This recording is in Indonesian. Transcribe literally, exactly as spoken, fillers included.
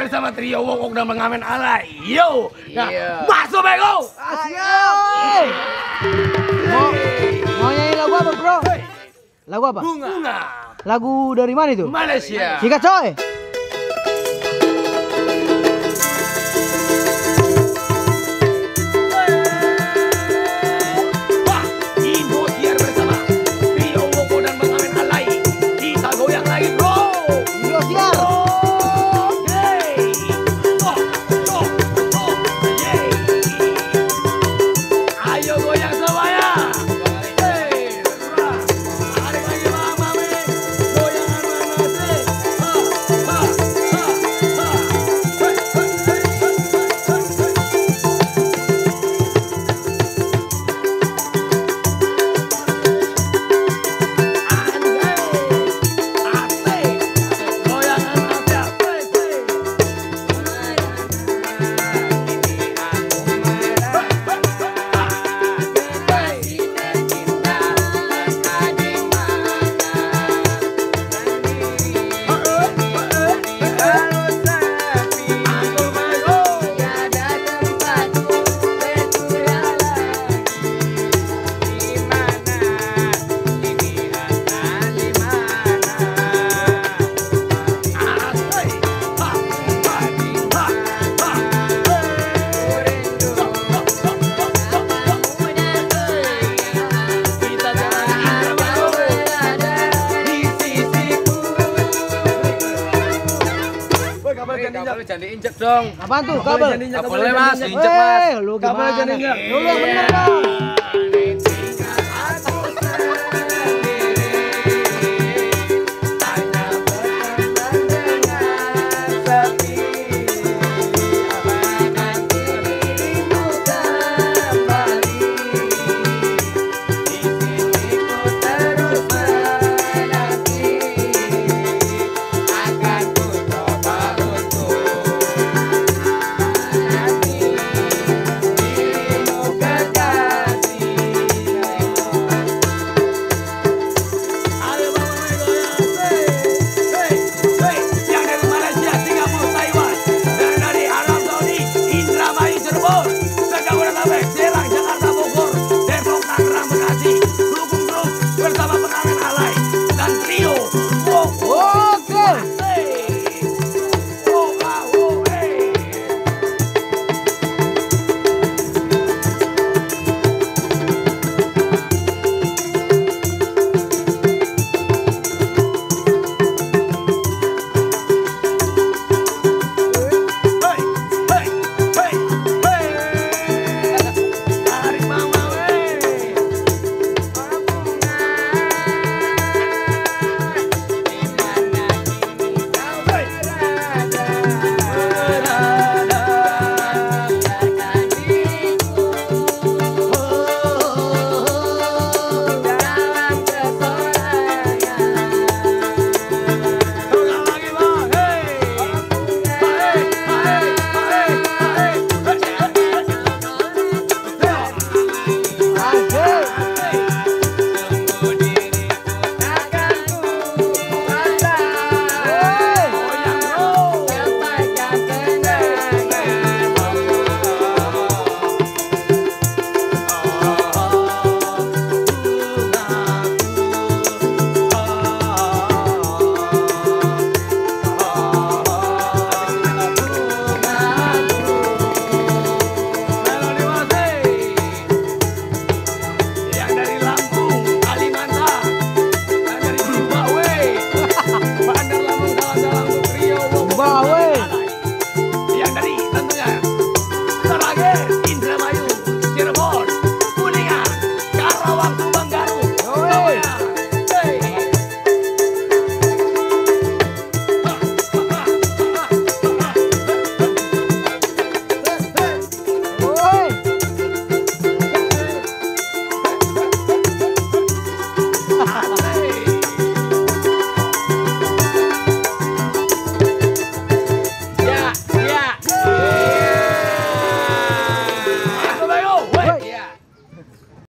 bersama trio Wokok dan Pengamen Alay. Yo, nah, Iya. masuk bego. Siap. Mau, mau nyanyi lagu apa, bro? Lagu apa? Bunga. Bunga. Lagu dari mana itu? Malaysia. Sikat coy. Wah, Indosiar bersama trio Wokok dan Pengamen Alay. Kita goyang lagi, bro. Indosiar. Ayo goyang semuanya. Hey, ada lagi mama me, goyangan mana sih? Ha, ha, ha, ha. Hey, hey, hey, hey, hey, hey. Anjay, asik, goyangan apa? Hey, hey. Jangan diinjek dong. Apaan tuh? Kabel. Nggak boleh mas, diinjek mas. Eh, lu Kabel gimana? jangan injak. Lu yang bener dong.